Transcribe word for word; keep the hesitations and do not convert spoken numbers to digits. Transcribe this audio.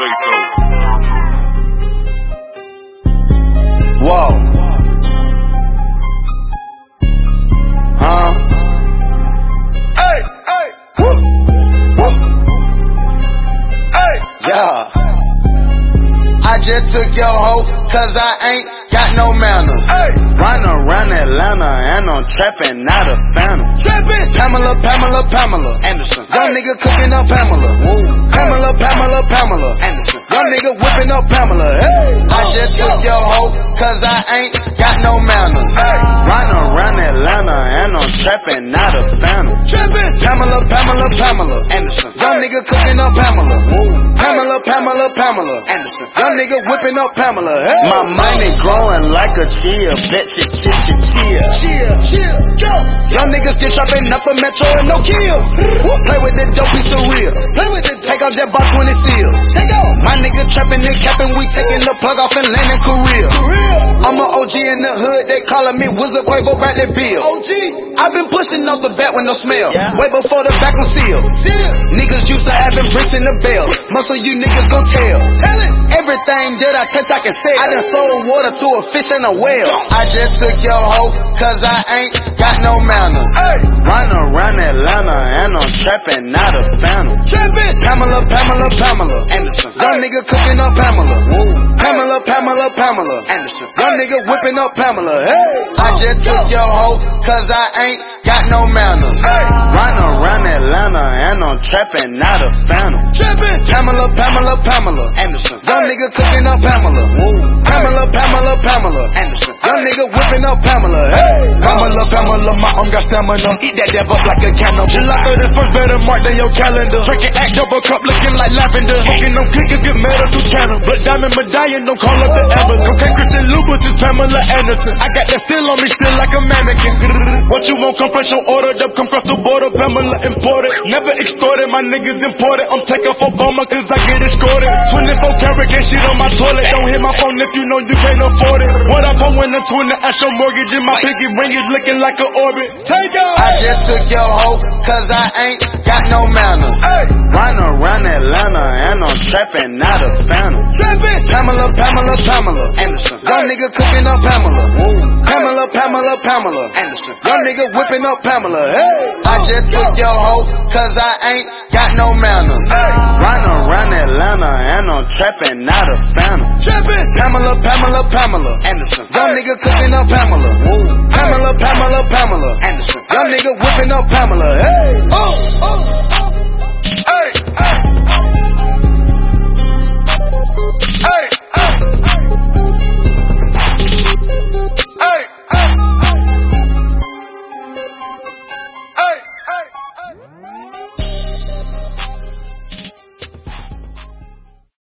Zato. Whoa. Huh? Hey, hey, Woo. Woo. hey. Yeah. I just took your hoe, cause I ain't got no manners. Hey. Run around Atlanta and I'm trapping out of phantom. Trapping. Pamela, Pamela, Pamela Anderson. Young Hey. nigga cooking up Pamela. Woo. Pamela, Pamela, Pamela Anderson. Young Hey. nigga whipping up Pamela. Hey. I just took your hoe, cause I ain't got no manners. Hey. Run around Atlanta and I'm trapping out of phantom. Trapping. Pamela, Pamela, Pamela Anderson. Young Hey. nigga cooking up Pamela. Woo. Pamela, Pamela, Pamela Anderson. Young nigga whipping up Pamela. Hey. My money growing like a chia. Betcha, chia, chia, chia. Chia, chia, yo. Young niggas still trapping up a Metro and no kill. Play with the dope, be surreal. Play with the take off, just bought twenty seals. Take off. My nigga trapping and capping, we taking the plug off and landing Korea. I'm a O G in the hood, they calling me Wizard Quavo Bradley Bill. O G. I've been pushing off the bat with no smell. Yeah. Way before the back was sealed. Seal. Niggas used to having bricks in the bell. Most of you niggas gon' tell. Tell it. Everything that I touch, I can sell. I done sold water to a fish and a whale. I just took your hoe, cause I ain't got no manners. Hey. Run around Atlanta and I'm trapping out of phantom. Trapping. Pamela, Pamela, Pamela Anderson. Young Hey. nigga cooking up Pamela. Woo. Pamela, Pamela, Pamela Anderson. Young nigga whipping up Pamela. Hey. I just took your hoe, cause I ain't got no manners. Hey. Run around Atlanta and I'm trapping out of phantom. Trapping. Pamela, Pamela, Pamela Anderson. Young Hey. nigga cooking up Pamela. Woo. Pamela, Pamela, Pamela Anderson. Young nigga whipping up Pamela. Hey. Pamela, Pamela, my arm got stamina. Eat that dab up like a cannibal. July thirty-first, better mark than your calendar. Drinking act double cup, looking like lavender. Smoking them kickers, get medical cannon. Blood diamond medallion, don't call up the ambulance. Cocaine Christian Lubas is Pamela Anderson. I got that still on me, still like a mannequin. What you want, come fresh on order. Up, come across the border, Pamela imported. Never extorted, my niggas imported. I'm taking for Obama, cause I get escorted. twenty-four karat, can't shit on my toilet. Don't hit my phone if you know you can't afford it. What I put when the twenty at your mortgage, and my piggy ring is looking like an orbit. Take off. I just took your hoe, cause I ain't got no manners. Hey. Run around Atlanta and I'm trapping out of phantom. Trapping. Pamela, Pamela, Pamela Anderson. Young nigga cooking up Pamela. Woo. Pamela, Pamela, Pamela Anderson. Young nigga whipping up Pamela. Hey. I just took your hoe, cause I ain't got no manners. Hey. Run around Atlanta and I'm trapping out of phantom. Trapping. Pamela, Pamela, Pamela Anderson. Young Hey. nigga cooking up Pamela. Woo. Pamela, Pamela, Pamela Anderson. Young nigga whipping up Pamela. Hey. Oh.